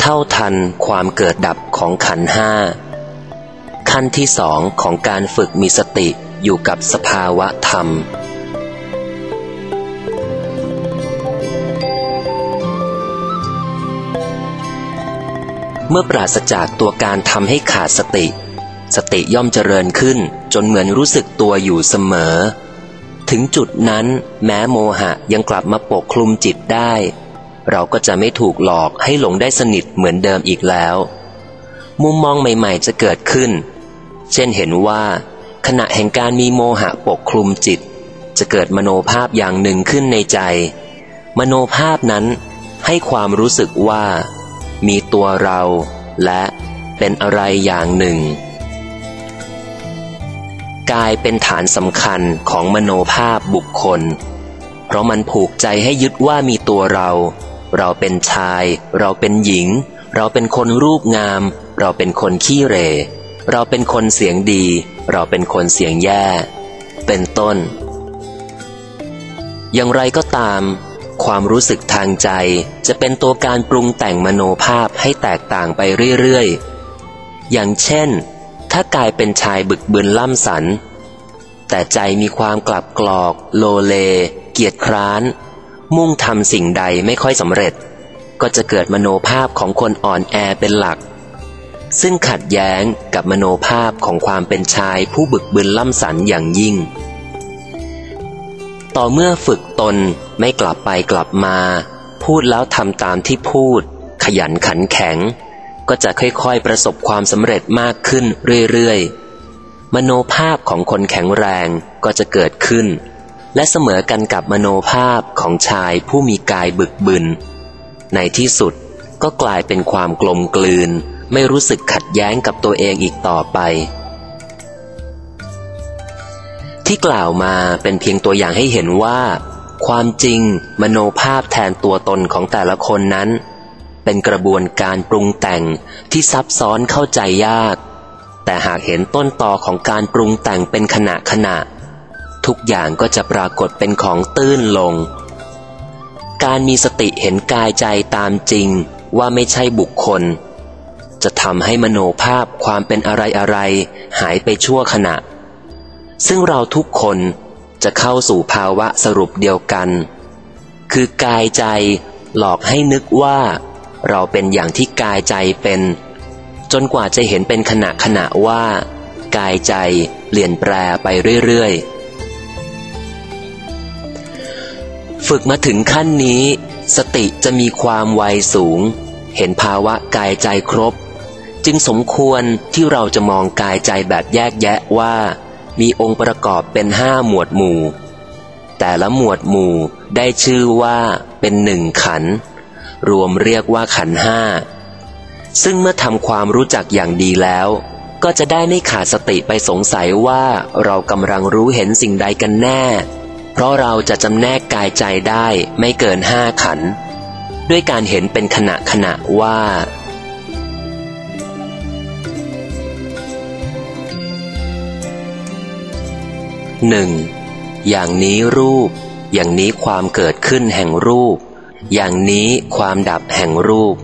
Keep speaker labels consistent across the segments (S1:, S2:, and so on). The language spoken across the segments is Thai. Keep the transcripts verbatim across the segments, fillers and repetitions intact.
S1: เท่าทันความเกิดดับของขันธ์ห้าขั้นที่สองของการฝึกมีสติอยู่กับสภาวะธรรมเมื่อปราศจากตัวการทำให้ขาดสติสติย่อมเจริญขึ้นจนเหมือนรู้สึกตัวอยู่เสมอถึงจุดนั้นแม้โมหะยังกลับมาปกคลุมจิตได้เราก็จะไม่ถูกหลอกให้หลงได้สนิทเหมือนเดิมอีกแล้วมุมมองใหม่ๆจะเกิดขึ้นเช่นเห็นว่าขณะแห่งการมีโมหะปกคลุมจิตจะเกิดมโนภาพอย่างหนึ่งขึ้นในใจมโนภาพนั้นให้ความรู้สึกว่ามีตัวเราและเป็นอะไรอย่างหนึ่งกายเป็นฐานสำคัญของมโนภาพบุคคลเพราะมันผูกใจให้ยึดว่ามีตัวเราเราเป็นชายเราเป็นหญิงเราเป็นคนรูปงามเราเป็นคนขี้เหร่เราเป็นคนเสียงดีเราเป็นคนเสียงแย่เป็นต้นอย่างไรก็ตามความรู้สึกทางใจจะเป็นตัวการปรุงแต่งมโนภาพให้แตกต่างไปเรื่อยๆอย่างเช่นถ้ากายเป็นชายบึกบึนล่ำสันแต่ใจมีความกลับกรอกโลเลเกียจคร้านมุ่งทำสิ่งใดไม่ค่อยสำเร็จก็จะเกิดมโนภาพของคนอ่อนแอเป็นหลักซึ่งขัดแย้งกับมโนภาพของความเป็นชายผู้บึกบึนล่ำสันอย่างยิ่งต่อเมื่อฝึกตนไม่กลับไปกลับมาพูดแล้วทำตามที่พูดขยันขันแข็งก็จะค่อยๆประสบความสำเร็จมากขึ้นเรื่อยๆมโนภาพของคนแข็งแรงก็จะเกิดขึ้นและเสมอกันกับมโนภาพของชายผู้มีกายบึกบึนในที่สุดก็กลายเป็นความกลมกลืนไม่รู้สึกขัดแย้งกับตัวเองอีกต่อไปที่กล่าวมาเป็นเพียงตัวอย่างให้เห็นว่าความจริงมโนภาพแทนตัวตนของแต่ละคนนั้นเป็นกระบวนการปรุงแต่งที่ซับซ้อนเข้าใจยากแต่หากเห็นต้นตอของการปรุงแต่งเป็นขณะขณะทุกอย่างก็จะปรากฏเป็นของตื้นลงการมีสติเห็นกายใจตามจริงว่าไม่ใช่บุคคลจะทำให้มโนภาพความเป็นอะไรอะไรหายไปชั่วขณะซึ่งเราทุกคนจะเข้าสู่ภาวะสรุปเดียวกันคือกายใจหลอกให้นึกว่าเราเป็นอย่างที่กายใจเป็นจนกว่าจะเห็นเป็นขณะขณะว่ากายใจเปลี่ยนแปลไปเรื่อยๆฝึกมาถึงขั้นนี้สติจะมีความไวสูงเห็นภาวะกายใจครบจึงสมควรที่เราจะมองกายใจแบบแยกแยะว่ามีองค์ประกอบเป็นห้าหมวดหมู่แต่ละหมวดหมู่ได้ชื่อว่าเป็นหนึ่งขันธ์รวมเรียกว่าขันธ์ห้าซึ่งเมื่อทำความรู้จักอย่างดีแล้วก็จะได้ไม่ขาดสติไปสงสัยว่าเรากำลังรู้เห็นสิ่งใดกันแน่เพราะเราจะจำแนกกายใจได้ไม่เกินห้าขันธ์ด้วยการเห็นเป็นขณะขณะว่าหนึ่งอย่างนี้รูปอย่างนี้ความเกิดขึ้นแห่งรูปอย่างนี้ความดับแห่งรูป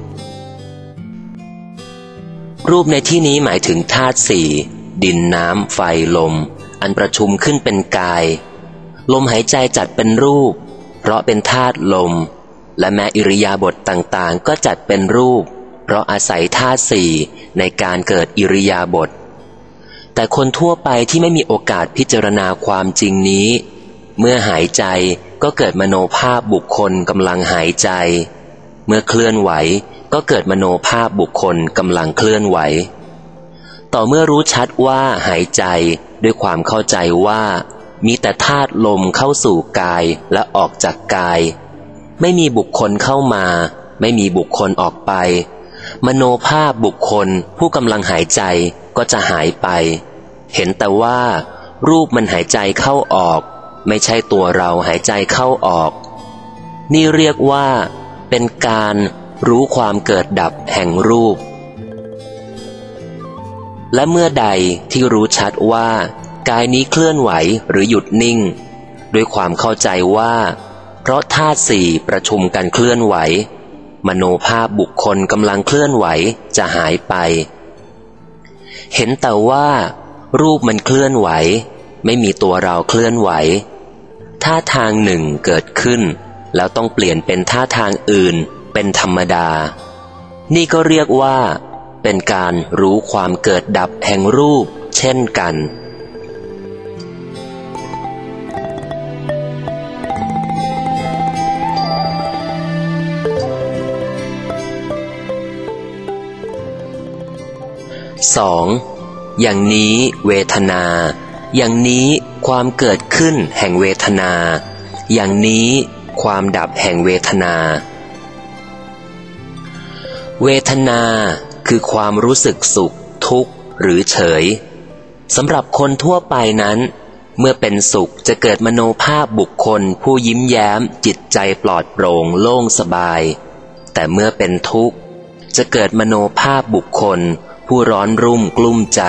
S1: รูปในที่นี้หมายถึงธาตุสี่ดินน้ำไฟลมอันประชุมขึ้นเป็นกายลมหายใจจัดเป็นรูปเพราะเป็นธาตุลมและแม้อิริยาบถต่างๆก็จัดเป็นรูปเพราะอาศัยธาตุสี่ในการเกิดอิริยาบถแต่คนทั่วไปที่ไม่มีโอกาสพิจารณาความจริงนี้เมื่อหายใจก็เกิดมโนภาพบุคคลกำลังหายใจเมื่อเคลื่อนไหวก็เกิดมโนภาพบุคคลกำลังเคลื่อนไหวต่อเมื่อรู้ชัดว่าหายใจด้วยความเข้าใจว่ามีแต่ธาตุลมเข้าสู่กายและออกจากกายไม่มีบุคคลเข้ามาไม่มีบุคคลออกไปมโนภาพบุคคลผู้กำลังหายใจก็จะหายไปเห็นแต่ว่ารูปมันหายใจเข้าออกไม่ใช่ตัวเราหายใจเข้าออกนี่เรียกว่าเป็นการรู้ความเกิดดับแห่งรูปและเมื่อใดที่รู้ชัดว่ากายนี้เคลื่อนไหวหรือหยุดนิ่งด้วยความเข้าใจว่าเพราะธาตุสี่ประชุมกันเคลื่อนไหวมโนภาพบุคคลกำลังเคลื่อนไหวจะหายไปเห็นแต่ว่ารูปมันเคลื่อนไหวไม่มีตัวเราเคลื่อนไหวท่าทางหนึ่งเกิดขึ้นแล้วต้องเปลี่ยนเป็นท่าทางอื่นเป็นธรรมดานี่ก็เรียกว่าเป็นการรู้ความเกิดดับแห่งรูปเช่นกันสองอย่างนี้เวทนาอย่างนี้ความเกิดขึ้นแห่งเวทนาอย่างนี้ความดับแห่งเวทนาเวทนาคือความรู้สึกสุขทุกข์หรือเฉยสำหรับคนทั่วไปนั้นเมื่อเป็นสุขจะเกิดมโนภาพบุคคลผู้ยิ้มแย้มจิตใจปลอดโปร่งโล่งสบายแต่เมื่อเป็นทุกข์จะเกิดมโนภาพบุคคลผู้ร้อนรุ่มกลุ้มใจ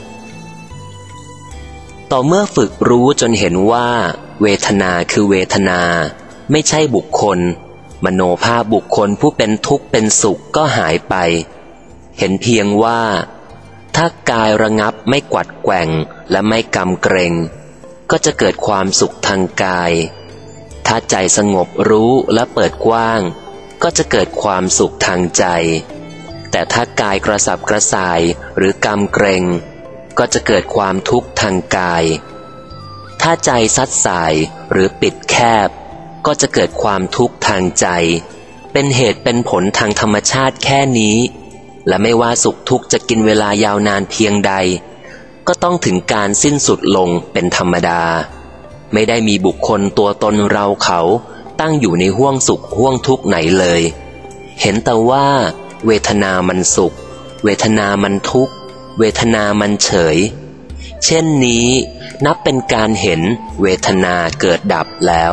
S1: ต่อเมื่อฝึกรู้จนเห็นว่าเวทนาคือเวทนาไม่ใช่บุคคลมโนภาพบุคคลผู้เป็นทุกข์เป็นสุขก็หายไปเห็นเพียงว่าถ้ากายระงับไม่กวัดแกว่งและไม่กำเกรงก็จะเกิดความสุขทางกายถ้าใจสงบรู้และเปิดกว้างก็จะเกิดความสุขทางใจแต่ถ้ากายกระสับกระส่ายหรือกำเกรงก็จะเกิดความทุกข์ทางกายถ้าใจซัดสายหรือปิดแคบก็จะเกิดความทุกข์ทางใจเป็นเหตุเป็นผลทางธรรมชาติแค่นี้และไม่ว่าสุขทุกข์จะกินเวลายาวนานเพียงใดก็ต้องถึงการสิ้นสุดลงเป็นธรรมดาไม่ได้มีบุคคลตัวตนเราเขาตั้งอยู่ในห้วงสุขห้วงทุกข์ไหนเลยเห็นแต่ว่าเวทนามันสุขเวทนามันทุกข์เวทนามันเฉยเช่นนี้นับเป็นการเห็นเวทนาเกิดดับแล้ว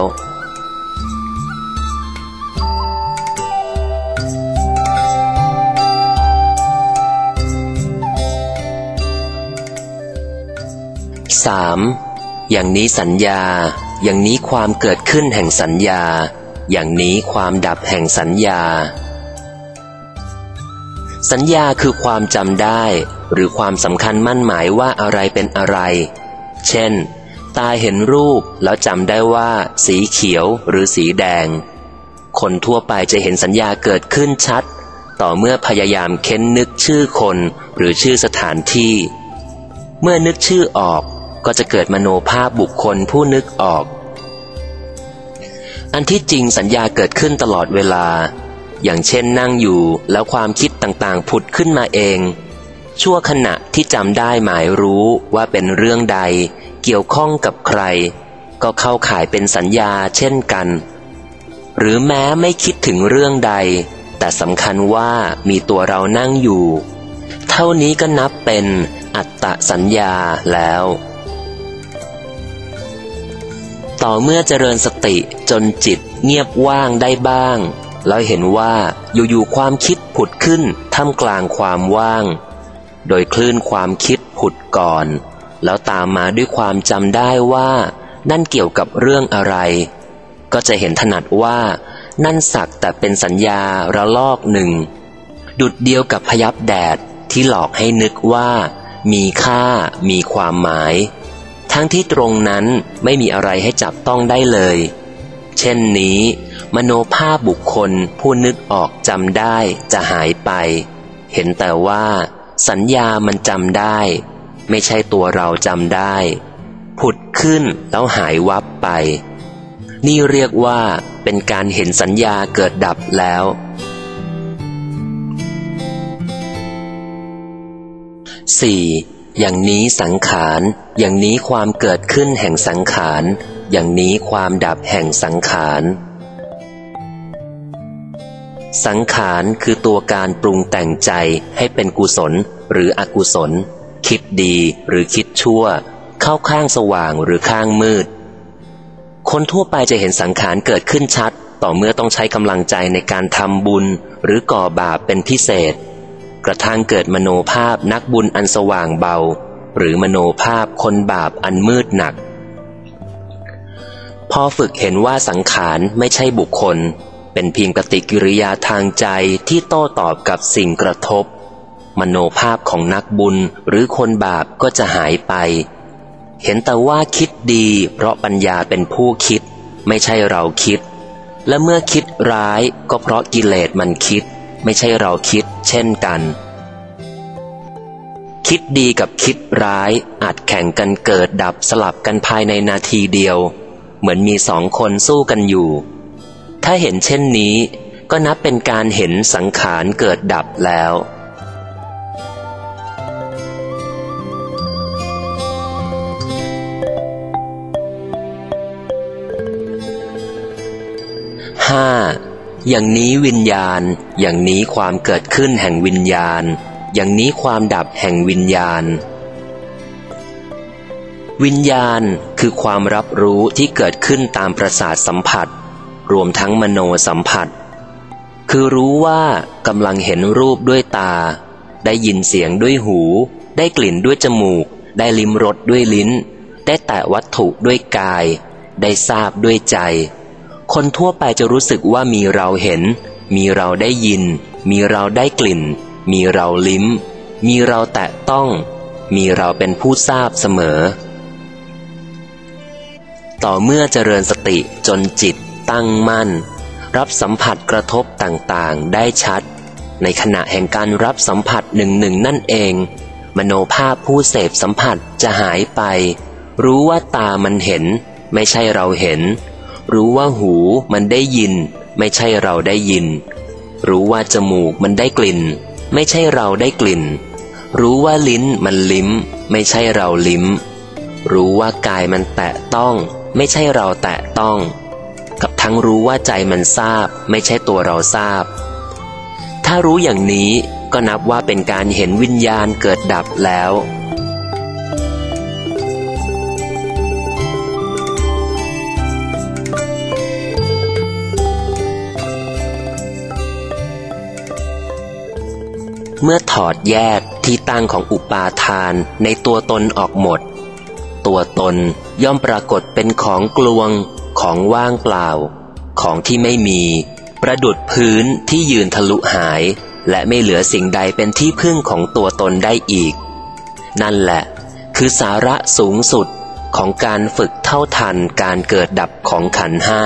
S1: สามอย่างนี้สัญญาอย่างนี้ความเกิดขึ้นแห่งสัญญาอย่างนี้ความดับแห่งสัญญาสัญญาคือความจำได้หรือความสำคัญมั่นหมายว่าอะไรเป็นอะไรเช่นตาเห็นรูปแล้วจำได้ว่าสีเขียวหรือสีแดงคนทั่วไปจะเห็นสัญญาเกิดขึ้นชัดต่อเมื่อพยายามเค้นนึกชื่อคนหรือชื่อสถานที่เมื่อนึกชื่อออกก็จะเกิดมโนภาพบุคคลผู้นึกออกอันที่จริงสัญญาเกิดขึ้นตลอดเวลาอย่างเช่นนั่งอยู่แล้วความคิดต่างๆผุดขึ้นมาเองชั่วขณะที่จำได้หมายรู้ว่าเป็นเรื่องใดเกี่ยวข้องกับใครก็เข้าข่ายเป็นสัญญาเช่นกันหรือแม้ไม่คิดถึงเรื่องใดแต่สำคัญว่ามีตัวเรานั่งอยู่เท่านี้ก็นับเป็นอัตตสัญญาแล้วต่อเมื่อเจริญสติจนจิตเงียบว่างได้บ้างแล้วเห็นว่าอยู่ๆความคิดผุดขึ้นท่ามกลางความว่างโดยคลื่นความคิดผุดก่อนแล้วตามมาด้วยความจำได้ว่านั่นเกี่ยวกับเรื่องอะไรก็จะเห็นถนัดว่านั่นสักแต่เป็นสัญญาระลอกหนึ่งดุจเดียวกับพยับแดดที่หลอกให้นึกว่ามีค่ามีความหมายทั้งที่ตรงนั้นไม่มีอะไรให้จับต้องได้เลยเช่นนี้มโนภาพบุคคลผู้นึกออกจำได้จะหายไปเห็นแต่ว่าสัญญามันจำได้ไม่ใช่ตัวเราจำได้ผุดขึ้นแล้วหายวับไปนี่เรียกว่าเป็นการเห็นสัญญาเกิดดับแล้วสี่อย่างนี้สังขารอย่างนี้ความเกิดขึ้นแห่งสังขารอย่างนี้ความดับแห่งสังขารสังขารคือตัวการปรุงแต่งใจให้เป็นกุศลหรืออกุศลคิดดีหรือคิดชั่วเข้าข้างสว่างหรือข้างมืดคนทั่วไปจะเห็นสังขารเกิดขึ้นชัดต่อเมื่อต้องใช้กำลังใจในการทำบุญหรือก่อบาปเป็นพิเศษกระทั่งเกิดมโนภาพนักบุญอันสว่างเบาหรือมโนภาพคนบาปอันมืดหนักพอฝึกเห็นว่าสังขารไม่ใช่บุคคลเป็นเพียงปฏิกิริยาทางใจที่โต้ตอบกับสิ่งกระทบมโนภาพของนักบุญหรือคนบาปก็จะหายไปเห็นแต่ว่าคิดดีเพราะปัญญาเป็นผู้คิดไม่ใช่เราคิดและเมื่อคิดร้ายก็เพราะกิเลสมันคิดไม่ใช่เราคิดเช่นกันคิดดีกับคิดร้ายอาจแข่งกันเกิดดับสลับกันภายในนาทีเดียวเหมือนมีสองคนสู้กันอยู่ถ้าเห็นเช่นนี้ก็นับเป็นการเห็นสังขารเกิดดับแล้วห้าอย่างนี้วิญญาณอย่างนี้ความเกิดขึ้นแห่งวิญญาณอย่างนี้ความดับแห่งวิญญาณวิญญาณคือความรับรู้ที่เกิดขึ้นตามประสาทสัมผัสรวมทั้งมโนสัมผัสคือรู้ว่ากำลังเห็นรูปด้วยตาได้ยินเสียงด้วยหูได้กลิ่นด้วยจมูกได้ลิ้มรสด้วยลิ้นได้แตะวัตถุด้วยกายได้ทราบด้วยใจคนทั่วไปจะรู้สึกว่ามีเราเห็นมีเราได้ยินมีเราได้กลิ่นมีเราลิ้มมีเราแตะต้องมีเราเป็นผู้ทราบเสมอต่อเมื่อเจริญสติจนจิตตั้งมั่นรับสัมผัสกระทบต่างๆได้ชัดในขณะแห่งการรับสัมผัสหนึ่งหนึ่งนั่นเองมโนภาพผู้เสพสัมผัสจะหายไปรู้ว่าตามันเห็นไม่ใช่เราเห็นรู้ว่าหูมันได้ยินไม่ใช่เราได้ยินรู้ว่าจมูกมันได้กลิ่นไม่ใช่เราได้กลิ่นรู้ว่าลิ้นมันลิ้มไม่ใช่เราลิ้มรู้ว่ากายมันแตะต้องไม่ใช่เราแตะต้องกับทั้งรู้ว่าใจมันทราบไม่ใช่ตัวเราทราบถ้ารู้อย่างนี้ก็นับว่าเป็นการเห็นวิญญาณเกิดดับแล้วเมื่อถอดแยกที่ตั้งของอุปาทานในตัวตนออกหมดตัวตนย่อมปรากฏเป็นของกลวงของว่างเปล่าของที่ไม่มีประดุจพื้นที่ยืนทะลุหายและไม่เหลือสิ่งใดเป็นที่พึ่งของตัวตนได้อีกนั่นแหละคือสาระสูงสุดของการฝึกเท่าทันการเกิดดับของขันธ์ห้า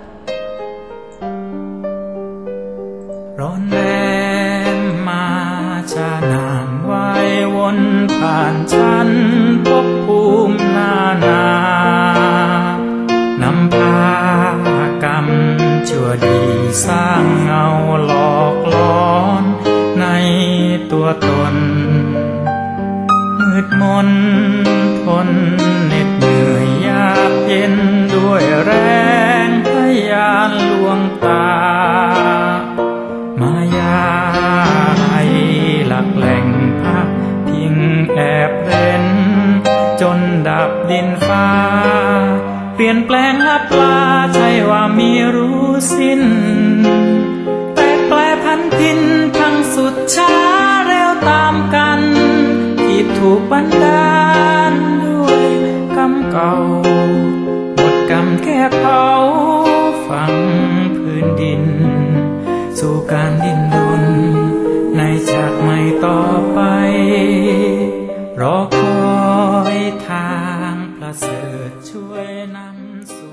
S2: ร้อนแรงมาชานานไว้วนผ่านฉันภพภูมินานานำพากรรมชั่วดีสร้างเงาหลอกล้อนในตัวตนมืดมนทนเหน็ดเหนื่อยยากเย็นด้วยแรงพยานลวงตามายาให้หลักแหล่งพักพิงแอบเร้นจนดับดินฟ้าเปลี่ยนแปลงลับลาใช่ว่ามีรู้สิ้นแต่แปลพันพินทั้งสุดช้าเร็วตามกันที่ถูกบันดาลด้วยกรรมเก่าหมดกรรมแค่เผาฝังพื้นดินสู่การดิ้นรนในชาติใหม่ต่อไปรอคอยทางประเสริฐช่วยนำสู่